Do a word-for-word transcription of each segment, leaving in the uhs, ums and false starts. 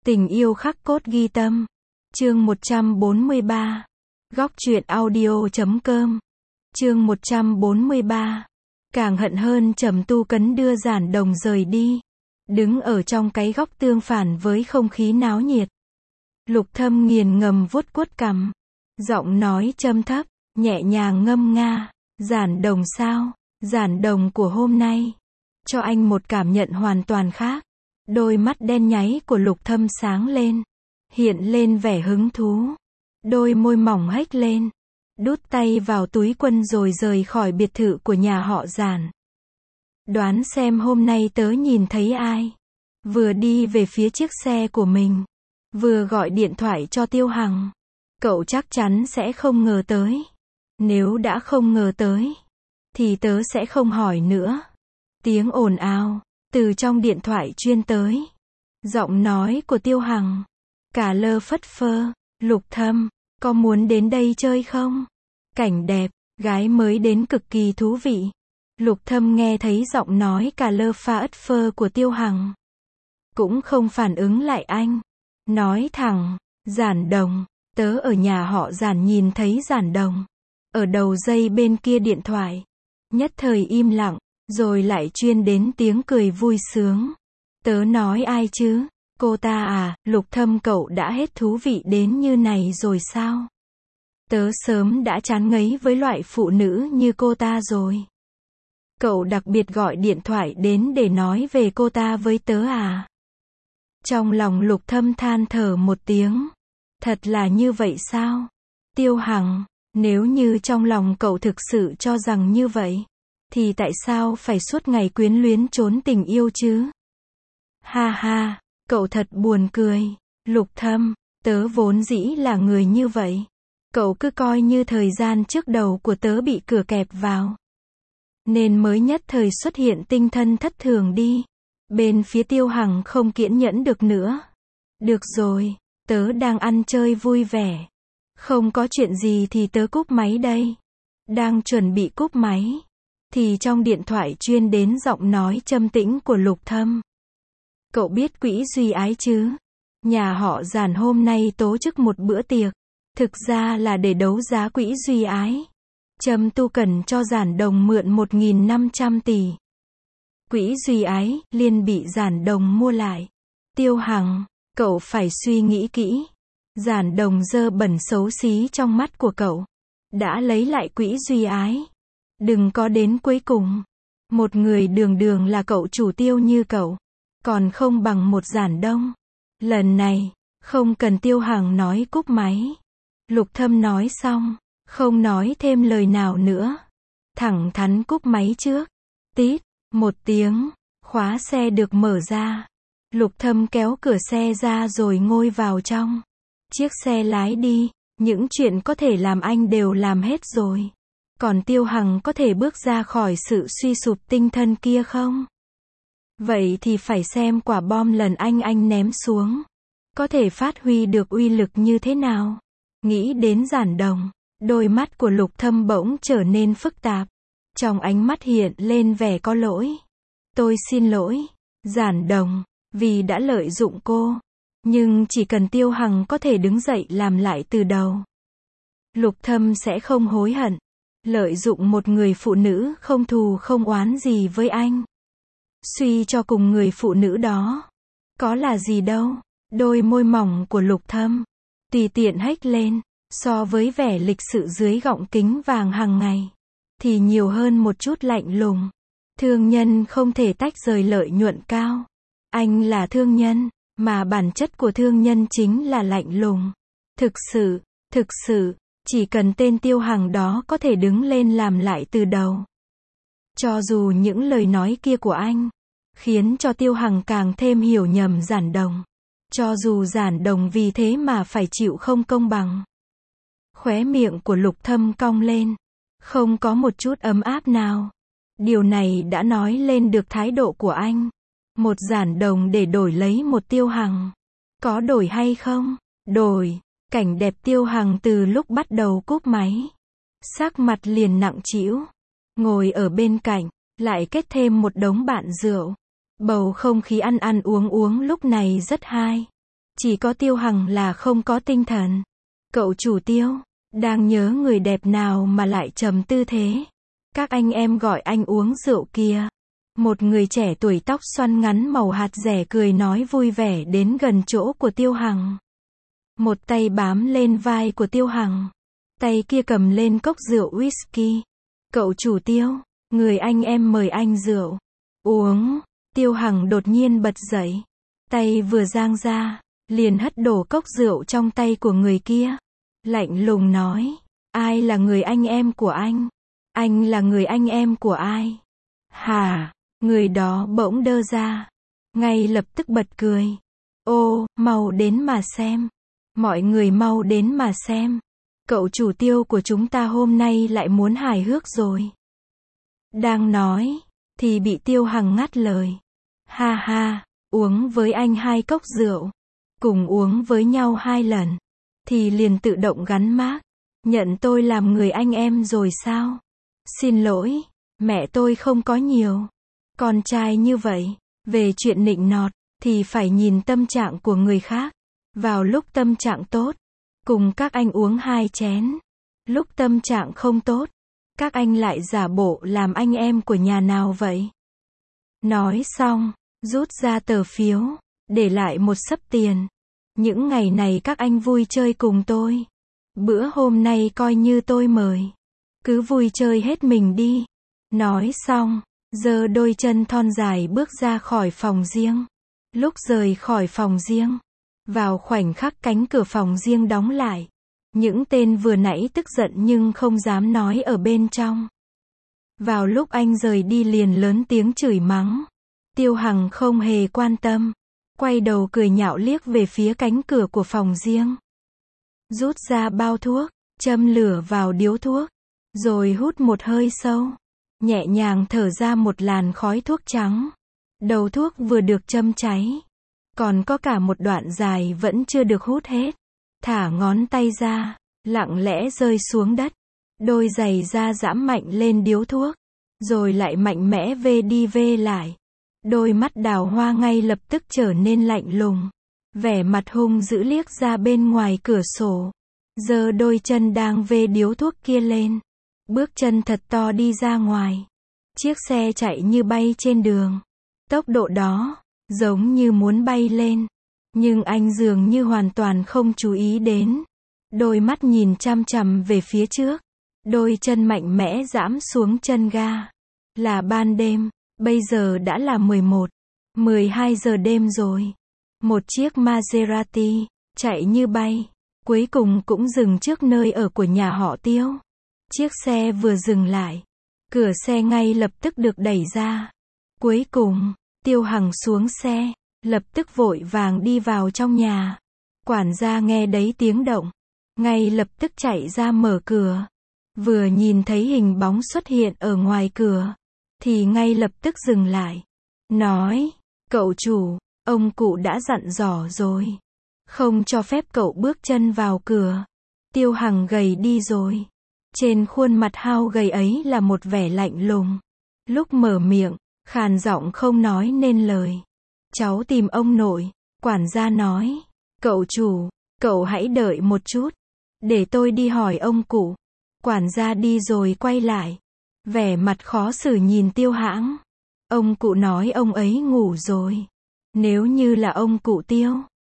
Tình yêu khắc cốt ghi tâm. Chương một trăm bốn mươi ba. Góc truyện audio chấm com. Chương một trăm bốn mươi ba. Càng hận hơn Trầm Tu Cấn đưa Giản Đồng rời đi. Đứng ở trong cái góc tương phản với không khí náo nhiệt. Lục Thâm nghiền ngầm vuốt vuốt cằm. Giọng nói trầm thấp, nhẹ nhàng ngâm nga. Giản Đồng sao? Giản Đồng của hôm nay. Cho anh một cảm nhận hoàn toàn khác. Đôi mắt đen nháy của Lục Thâm sáng lên. Hiện lên vẻ hứng thú. Đôi môi mỏng hếch lên. Đút tay vào túi quần rồi rời khỏi biệt thự của nhà họ Giản. Đoán xem hôm nay tớ nhìn thấy ai. Vừa đi về phía chiếc xe của mình. Vừa gọi điện thoại cho Tiêu Hằng. Cậu chắc chắn sẽ không ngờ tới. Nếu đã không ngờ tới, thì tớ sẽ không hỏi nữa. Tiếng ồn ào từ trong điện thoại truyền tới. Giọng nói của Tiêu Hằng. Cả lơ phất phơ. Lục Thâm, có muốn đến đây chơi không? Cảnh đẹp, gái mới đến cực kỳ thú vị. Lục Thâm nghe thấy giọng nói cả lơ pha ất phơ của Tiêu Hằng. Cũng không phản ứng lại anh. Nói thẳng, Giản Đồng, tớ ở nhà họ Giản nhìn thấy Giản Đồng. Ở đầu dây bên kia điện thoại. Nhất thời im lặng, rồi lại truyền đến tiếng cười vui sướng. Tớ nói ai chứ? Cô ta à? Lục Thâm, cậu đã hết thú vị đến như này rồi sao? Tớ sớm đã chán ngấy với loại phụ nữ như cô ta rồi. Cậu đặc biệt gọi điện thoại đến để nói về cô ta với tớ à? Trong lòng Lục Thâm than thở một tiếng. Thật là như vậy sao? Tiêu Hằng, nếu như trong lòng cậu thực sự cho rằng như vậy, thì tại sao phải suốt ngày quyến luyến trốn tình yêu chứ? Ha ha, cậu thật buồn cười. Lục Thâm, tớ vốn dĩ là người như vậy. Cậu cứ coi như thời gian trước đầu của tớ bị cửa kẹp vào. Nên mới nhất thời xuất hiện tinh thần thất thường đi. Bên phía Tiêu Hằng không kiên nhẫn được nữa. Được rồi, tớ đang ăn chơi vui vẻ. Không có chuyện gì thì tớ cúp máy đây. Đang chuẩn bị cúp máy, thì trong điện thoại truyền đến giọng nói trầm tĩnh của Lục Thâm. Cậu biết Quỹ Duy Ái chứ? Nhà họ Giản hôm nay tổ chức một bữa tiệc. Thực ra là để đấu giá Quỹ Duy Ái. Trầm Tu Cẩn cho Giản Đồng mượn một nghìn năm trăm tỷ. Quỹ Duy Ái liền bị Giản Đồng mua lại. Tiêu Hằng, cậu phải suy nghĩ kỹ. Giản Đồng dơ bẩn xấu xí trong mắt của cậu. Đã lấy lại Quỹ Duy Ái. Đừng có đến cuối cùng. Một người đường đường là cậu chủ Tiêu như cậu. Còn không bằng một Giản Đông. Lần này, không cần Tiêu Hằng nói cúp máy. Lục Thâm nói xong, không nói thêm lời nào nữa. Thẳng thắn cúp máy trước. Tít, một tiếng, khóa xe được mở ra. Lục Thâm kéo cửa xe ra rồi ngồi vào trong. Chiếc xe lái đi, những chuyện có thể làm anh đều làm hết rồi. Còn Tiêu Hằng có thể bước ra khỏi sự suy sụp tinh thần kia không? Vậy thì phải xem quả bom lần anh anh ném xuống. Có thể phát huy được uy lực như thế nào? Nghĩ đến Giản Đồng, đôi mắt của Lục Thâm bỗng trở nên phức tạp. Trong ánh mắt hiện lên vẻ có lỗi. Tôi xin lỗi, Giản Đồng, vì đã lợi dụng cô. Nhưng chỉ cần Tiêu Hằng có thể đứng dậy làm lại từ đầu, Lục Thâm sẽ không hối hận. Lợi dụng một người phụ nữ không thù không oán gì với anh. Suy cho cùng người phụ nữ đó, có là gì đâu. Đôi môi mỏng của Lục Thâm tùy tiện hếch lên. So với vẻ lịch sự dưới gọng kính vàng hàng ngày, thì nhiều hơn một chút lạnh lùng. Thương nhân không thể tách rời lợi nhuận cao. Anh là thương nhân, mà bản chất của thương nhân chính là lạnh lùng. Thực sự, thực sự, chỉ cần tên Tiêu Hằng đó có thể đứng lên làm lại từ đầu. Cho dù những lời nói kia của anh khiến cho Tiêu Hằng càng thêm hiểu nhầm Giản Đồng. Cho dù Giản Đồng vì thế mà phải chịu không công bằng. Khóe miệng của Lục Thâm cong lên. Không có một chút ấm áp nào. Điều này đã nói lên được thái độ của anh. Một Giản Đồng để đổi lấy một Tiêu Hằng. Có đổi hay không? Đổi. Cảnh đẹp Tiêu Hằng từ lúc bắt đầu cúp máy. Sắc mặt liền nặng trĩu. Ngồi ở bên cạnh, lại kết thêm một đống bạn rượu. Bầu không khí ăn ăn uống uống lúc này rất hay. Chỉ có Tiêu Hằng là không có tinh thần. Cậu chủ Tiêu, đang nhớ người đẹp nào mà lại trầm tư thế? Các anh em gọi anh uống rượu kìa. Một người trẻ tuổi tóc xoăn ngắn màu hạt dẻ cười nói vui vẻ đến gần chỗ của Tiêu Hằng. Một tay bám lên vai của Tiêu Hằng. Tay kia cầm lên cốc rượu whisky. Cậu chủ Tiêu, người anh em mời anh rượu. Uống. Tiêu Hằng đột nhiên bật dậy. Tay vừa giang ra, liền hất đổ cốc rượu trong tay của người kia. Lạnh lùng nói, ai là người anh em của anh? Anh là người anh em của ai? Hả? Người đó bỗng đơ ra. Ngay lập tức bật cười. Ô, mau đến mà xem. Mọi người mau đến mà xem. Cậu chủ Tiêu của chúng ta hôm nay lại muốn hài hước rồi. Đang nói, thì bị Tiêu Hằng ngắt lời. Ha ha, uống với anh hai cốc rượu. Cùng uống với nhau hai lần. Thì liền tự động gắn mác. Nhận tôi làm người anh em rồi sao? Xin lỗi, mẹ tôi không có nhiều con trai như vậy. Về chuyện nịnh nọt, thì phải nhìn tâm trạng của người khác. Vào lúc tâm trạng tốt, cùng các anh uống hai chén. Lúc tâm trạng không tốt, các anh lại giả bộ làm anh em của nhà nào vậy? Nói xong, rút ra tờ phiếu, để lại một xấp tiền. Những ngày này các anh vui chơi cùng tôi. Bữa hôm nay coi như tôi mời. Cứ vui chơi hết mình đi. Nói xong, giơ đôi chân thon dài bước ra khỏi phòng riêng. Lúc rời khỏi phòng riêng, vào khoảnh khắc cánh cửa phòng riêng đóng lại. Những tên vừa nãy tức giận nhưng không dám nói ở bên trong. Vào lúc anh rời đi liền lớn tiếng chửi mắng. Tiêu Hằng không hề quan tâm. Quay đầu cười nhạo liếc về phía cánh cửa của phòng riêng. Rút ra bao thuốc, châm lửa vào điếu thuốc. Rồi hút một hơi sâu. Nhẹ nhàng thở ra một làn khói thuốc trắng. Đầu thuốc vừa được châm cháy. Còn có cả một đoạn dài vẫn chưa được hút hết. Thả ngón tay ra, lặng lẽ rơi xuống đất. Đôi giày da giãm mạnh lên điếu thuốc. Rồi lại mạnh mẽ vê đi vê lại. Đôi mắt đào hoa ngay lập tức trở nên lạnh lùng. Vẻ mặt hung dữ liếc ra bên ngoài cửa sổ. Giơ đôi chân đang vê điếu thuốc kia lên. Bước chân thật to đi ra ngoài. Chiếc xe chạy như bay trên đường. Tốc độ đó, giống như muốn bay lên. Nhưng anh dường như hoàn toàn không chú ý đến. Đôi mắt nhìn chăm chằm về phía trước. Đôi chân mạnh mẽ giẫm xuống chân ga. Là ban đêm, bây giờ đã là mười một, mười hai giờ đêm rồi. Một chiếc Maserati, chạy như bay, cuối cùng cũng dừng trước nơi ở của nhà họ Tiêu. Chiếc xe vừa dừng lại, cửa xe ngay lập tức được đẩy ra. Cuối cùng, Tiêu Hằng xuống xe, lập tức vội vàng đi vào trong nhà. Quản gia nghe đấy tiếng động, ngay lập tức chạy ra mở cửa. Vừa nhìn thấy hình bóng xuất hiện ở ngoài cửa, thì ngay lập tức dừng lại. Nói, cậu chủ, ông cụ đã dặn dò rồi. Không cho phép cậu bước chân vào cửa. Tiêu Hằng gầy đi rồi. Trên khuôn mặt hao gầy ấy là một vẻ lạnh lùng. Lúc mở miệng, khàn giọng không nói nên lời. Cháu tìm ông nội, quản gia nói. Cậu chủ, cậu hãy đợi một chút. Để tôi đi hỏi ông cụ. Quản gia đi rồi quay lại. Vẻ mặt khó xử nhìn Tiêu Hãng. Ông cụ nói ông ấy ngủ rồi. Nếu như là ông cụ Tiêu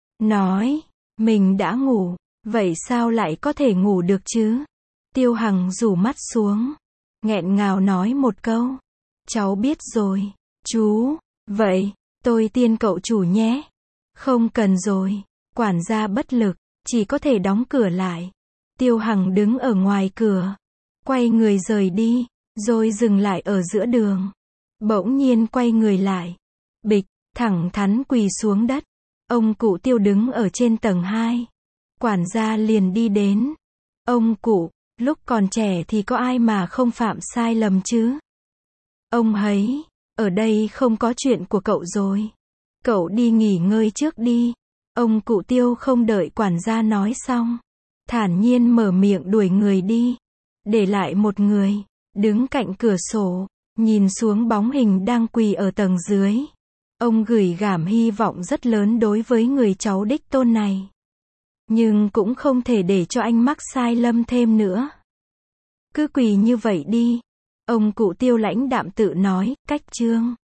nói, mình đã ngủ, vậy sao lại có thể ngủ được chứ? Tiêu Hằng rủ mắt xuống, nghẹn ngào nói một câu. Cháu biết rồi, chú. Vậy, tôi tiên cậu chủ nhé. Không cần rồi. Quản gia bất lực, chỉ có thể đóng cửa lại. Tiêu Hằng đứng ở ngoài cửa, quay người rời đi, rồi dừng lại ở giữa đường. Bỗng nhiên quay người lại. Bịch, thẳng thắn quỳ xuống đất. Ông cụ Tiêu đứng ở trên tầng hai. Quản gia liền đi đến. Ông cụ, lúc còn trẻ thì có ai mà không phạm sai lầm chứ? Ông ấy, ở đây không có chuyện của cậu rồi. Cậu đi nghỉ ngơi trước đi. Ông cụ Tiêu không đợi quản gia nói xong, thản nhiên mở miệng đuổi người đi. Để lại một người, đứng cạnh cửa sổ, nhìn xuống bóng hình đang quỳ ở tầng dưới. Ông gửi gảm hy vọng rất lớn đối với người cháu đích tôn này. Nhưng cũng không thể để cho anh mắc sai lầm thêm nữa. Cứ quỳ như vậy đi. Ông cụ Tiêu lãnh đạm tự nói, cách chương.